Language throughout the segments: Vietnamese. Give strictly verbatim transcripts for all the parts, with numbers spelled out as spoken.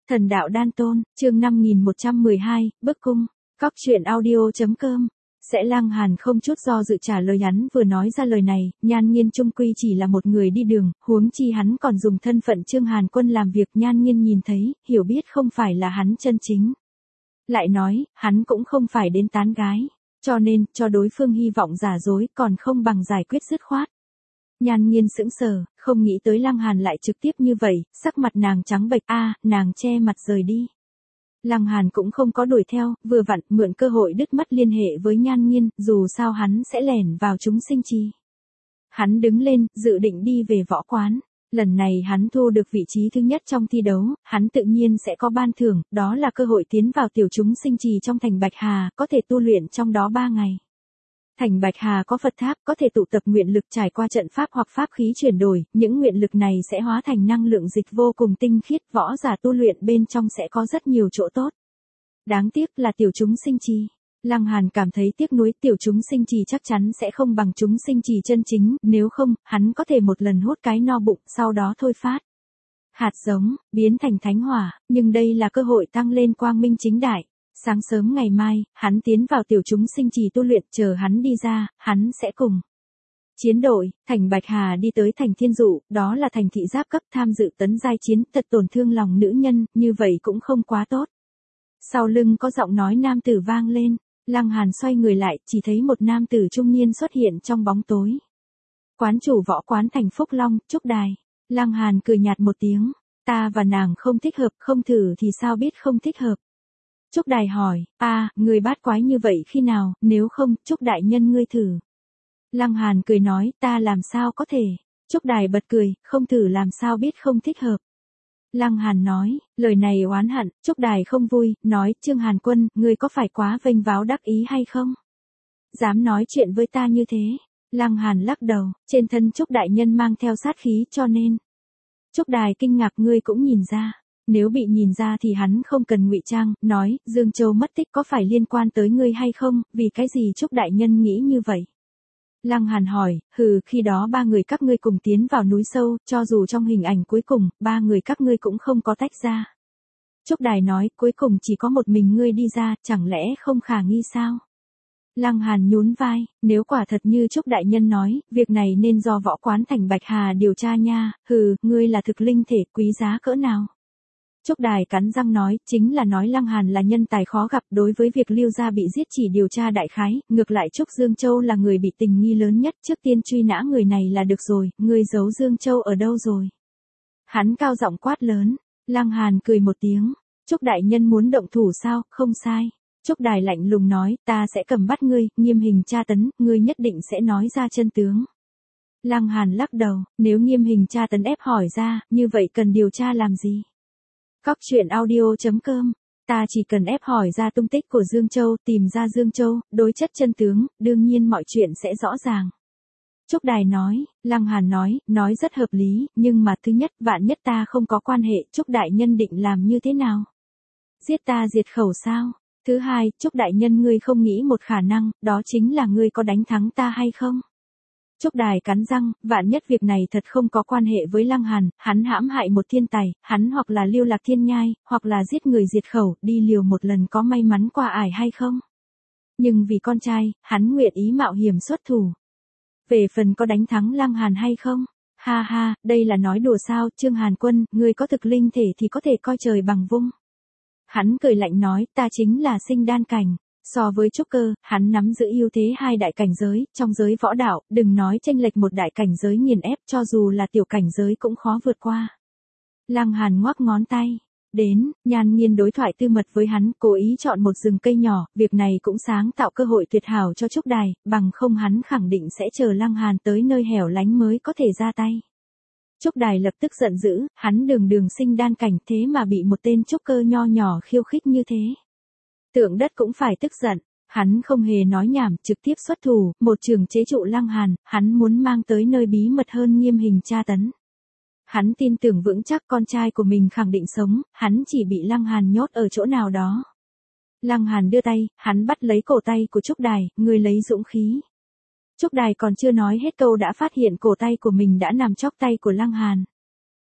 Thần đạo đan tôn, chương năm nghìn một trăm mười hai, bức cung, cóc truyện audio chấm com. Sẽ Lăng Hàn không chút do dự trả lời hắn vừa nói ra lời này, Nhan Nghiên chung quy chỉ là một người đi đường, huống chi hắn còn dùng thân phận Trương Hàn Quân làm việc. Nhan Nghiên nhìn thấy, hiểu biết không phải là hắn chân chính. Lại nói, hắn cũng không phải đến tán gái, cho nên, cho đối phương hy vọng giả dối còn không bằng giải quyết dứt khoát. Nhan Nghiên sững sờ, không nghĩ tới Lăng Hàn lại trực tiếp như vậy, sắc mặt nàng trắng bệch, a, nàng che mặt rời đi. Lăng Hàn cũng không có đuổi theo, vừa vặn mượn cơ hội đứt mất liên hệ với Nhan Nghiên, dù sao hắn sẽ lẻn vào chúng sinh trì. Hắn đứng lên, dự định đi về võ quán. Lần này hắn thu được vị trí thứ nhất trong thi đấu, hắn tự nhiên sẽ có ban thưởng, đó là cơ hội tiến vào tiểu chúng sinh trì trong thành Bạch Hà, có thể tu luyện trong đó ba ngày. Thành Bạch Hà có Phật tháp, có thể tụ tập nguyện lực trải qua trận pháp hoặc pháp khí chuyển đổi, những nguyện lực này sẽ hóa thành năng lượng dịch vô cùng tinh khiết, võ giả tu luyện bên trong sẽ có rất nhiều chỗ tốt. Đáng tiếc là tiểu chúng sinh trì. Lăng Hàn cảm thấy tiếc nuối, tiểu chúng sinh trì chắc chắn sẽ không bằng chúng sinh trì chân chính, nếu không, hắn có thể một lần hốt cái no bụng, sau đó thôi phát. Hạt giống, biến thành thánh hỏa, nhưng đây là cơ hội tăng lên quang minh chính đại. Sáng sớm ngày mai, hắn tiến vào tiểu chúng sinh trì tu luyện, chờ hắn đi ra, hắn sẽ cùng chiến đội, thành Bạch Hà đi tới thành Thiên Dụ, đó là thành thị giáp cấp, tham dự tấn giai chiến, thật tổn thương lòng nữ nhân, như vậy cũng không quá tốt. Sau lưng có giọng nói nam tử vang lên, Lăng Hàn xoay người lại, chỉ thấy một nam tử trung niên xuất hiện trong bóng tối. Quán chủ võ quán thành Phúc Long, Trúc Đài. Lăng Hàn cười nhạt một tiếng, ta và nàng không thích hợp, không thử thì sao biết không thích hợp. Trúc Đài hỏi, a, người bát quái như vậy khi nào, nếu không, Trúc đại nhân ngươi thử. Lăng Hàn cười nói, ta làm sao có thể. Trúc Đài bật cười, không thử làm sao biết không thích hợp. Lăng Hàn nói, lời này oán hận, Trúc Đài không vui, nói, Trương Hàn Quân, ngươi có phải quá vênh váo đắc ý hay không? Dám nói chuyện với ta như thế. Lăng Hàn lắc đầu, trên thân Trúc đại nhân mang theo sát khí cho nên. Trúc Đài kinh ngạc, ngươi cũng nhìn ra. Nếu bị nhìn ra thì hắn không cần ngụy trang, nói, Dương Châu mất tích có phải liên quan tới ngươi hay không, vì cái gì Trúc đại nhân nghĩ như vậy? Lăng Hàn hỏi, hừ, khi đó ba người các ngươi cùng tiến vào núi sâu, cho dù trong hình ảnh cuối cùng, ba người các ngươi cũng không có tách ra. Trúc Đài nói, cuối cùng chỉ có một mình ngươi đi ra, chẳng lẽ không khả nghi sao? Lăng Hàn nhún vai, nếu quả thật như Trúc đại nhân nói, việc này nên do võ quán thành Bạch Hà điều tra nha, hừ, ngươi là thực linh thể quý giá cỡ nào? Trúc Đài cắn răng nói, chính là nói Lăng Hàn là nhân tài khó gặp, đối với việc Lưu gia bị giết chỉ điều tra đại khái, ngược lại Trúc Dương Châu là người bị tình nghi lớn nhất, trước tiên truy nã người này là được rồi, ngươi giấu Dương Châu ở đâu rồi? Hắn cao giọng quát lớn, Lăng Hàn cười một tiếng, Trúc đại nhân muốn động thủ sao, không sai. Trúc Đài lạnh lùng nói, ta sẽ cầm bắt ngươi, nghiêm hình tra tấn, ngươi nhất định sẽ nói ra chân tướng. Lăng Hàn lắc đầu, nếu nghiêm hình tra tấn ép hỏi ra, như vậy cần điều tra làm gì? Cóc truyện audio chấm com, ta chỉ cần ép hỏi ra tung tích của Dương Châu, tìm ra Dương Châu, đối chất chân tướng, đương nhiên mọi chuyện sẽ rõ ràng. Trúc Đài nói, Lăng Hàn nói, nói rất hợp lý, nhưng mà thứ nhất, vạn nhất ta không có quan hệ, Trúc đại nhân định làm như thế nào? Giết ta diệt khẩu sao? Thứ hai, Trúc đại nhân ngươi không nghĩ một khả năng, đó chính là ngươi có đánh thắng ta hay không? Trúc Đài cắn răng, vạn nhất việc này thật không có quan hệ với Lăng Hàn, hắn hãm hại một thiên tài, hắn hoặc là lưu lạc thiên nhai, hoặc là giết người diệt khẩu, đi liều một lần có may mắn qua ải hay không? Nhưng vì con trai, hắn nguyện ý mạo hiểm xuất thủ. Về phần có đánh thắng Lăng Hàn hay không? Ha ha, đây là nói đùa sao, Trương Hàn Quân, ngươi có thực linh thể thì có thể coi trời bằng vung. Hắn cười lạnh nói, ta chính là sinh đan cảnh. So với trúc cơ, hắn nắm giữ ưu thế hai đại cảnh giới, trong giới võ đạo, đừng nói chênh lệch một đại cảnh giới nghiền ép, cho dù là tiểu cảnh giới cũng khó vượt qua. Lăng Hàn ngoắc ngón tay, đến, Nhan Nghiên đối thoại tư mật với hắn, cố ý chọn một rừng cây nhỏ, việc này cũng sáng tạo cơ hội tuyệt hảo cho Trúc Đài, bằng không hắn khẳng định sẽ chờ Lăng Hàn tới nơi hẻo lánh mới có thể ra tay. Trúc Đài lập tức giận dữ, hắn đường đường sinh đan cảnh thế mà bị một tên trúc cơ nho nhỏ khiêu khích như thế. Tượng đất cũng phải tức giận, hắn không hề nói nhảm, trực tiếp xuất thủ, một trường chế trụ Lăng Hàn, hắn muốn mang tới nơi bí mật hơn nghiêm hình tra tấn. Hắn tin tưởng vững chắc con trai của mình khẳng định sống, hắn chỉ bị Lăng Hàn nhốt ở chỗ nào đó. Lăng Hàn đưa tay, hắn bắt lấy cổ tay của Trúc Đài, người lấy dũng khí. Trúc Đài còn chưa nói hết câu đã phát hiện cổ tay của mình đã nằm chóc tay của Lăng Hàn.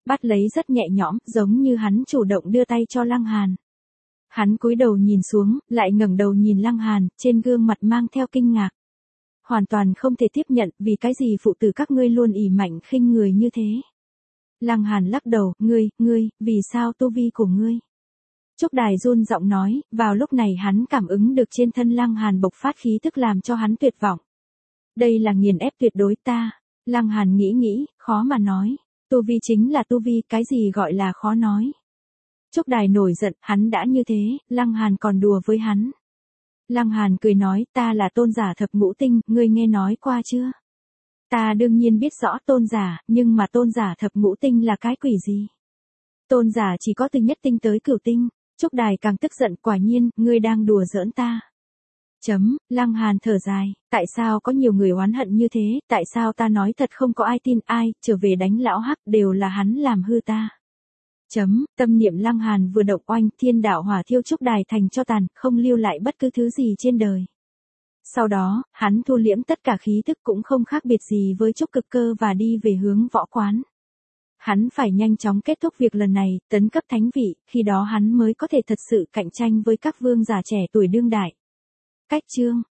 bắt lấy rất nhẹ nhõm, giống như hắn chủ động đưa tay cho Lăng Hàn. Hắn cúi đầu nhìn xuống, lại ngẩng đầu nhìn Lăng Hàn, trên gương mặt mang theo kinh ngạc. Hoàn toàn không thể tiếp nhận, vì cái gì phụ tử các ngươi luôn ỷ mạnh khinh người như thế. Lăng Hàn lắc đầu, ngươi, ngươi, vì sao tu vi của ngươi? Trúc Đài run giọng nói, vào lúc này hắn cảm ứng được trên thân Lăng Hàn bộc phát khí tức làm cho hắn tuyệt vọng. Đây là nghiền ép tuyệt đối ta. Lăng Hàn nghĩ nghĩ, khó mà nói. Tu vi chính là tu vi, cái gì gọi là khó nói. Trúc Đài nổi giận, hắn đã như thế, Lăng Hàn còn đùa với hắn. Lăng Hàn cười nói, ta là tôn giả thập ngũ tinh, ngươi nghe nói qua chưa? Ta đương nhiên biết rõ tôn giả, nhưng mà tôn giả thập ngũ tinh là cái quỷ gì? Tôn giả chỉ có từ nhất tinh tới cửu tinh. Trúc Đài càng tức giận, quả nhiên, ngươi đang đùa giỡn ta. Chấm, Lăng Hàn thở dài, tại sao có nhiều người oán hận như thế, tại sao ta nói thật không có ai tin ai, trở về đánh lão hắc đều là hắn làm hư ta. Chấm, tâm niệm Lăng Hàn vừa động oanh, thiên đạo hỏa thiêu Trúc Đài thành cho tàn, không lưu lại bất cứ thứ gì trên đời. Sau đó, hắn thu liễm tất cả khí thức cũng không khác biệt gì với Trúc Cực Cơ và đi về hướng võ quán. Hắn phải nhanh chóng kết thúc việc lần này, tấn cấp thánh vị, khi đó hắn mới có thể thật sự cạnh tranh với các vương giả trẻ tuổi đương đại. Cách chương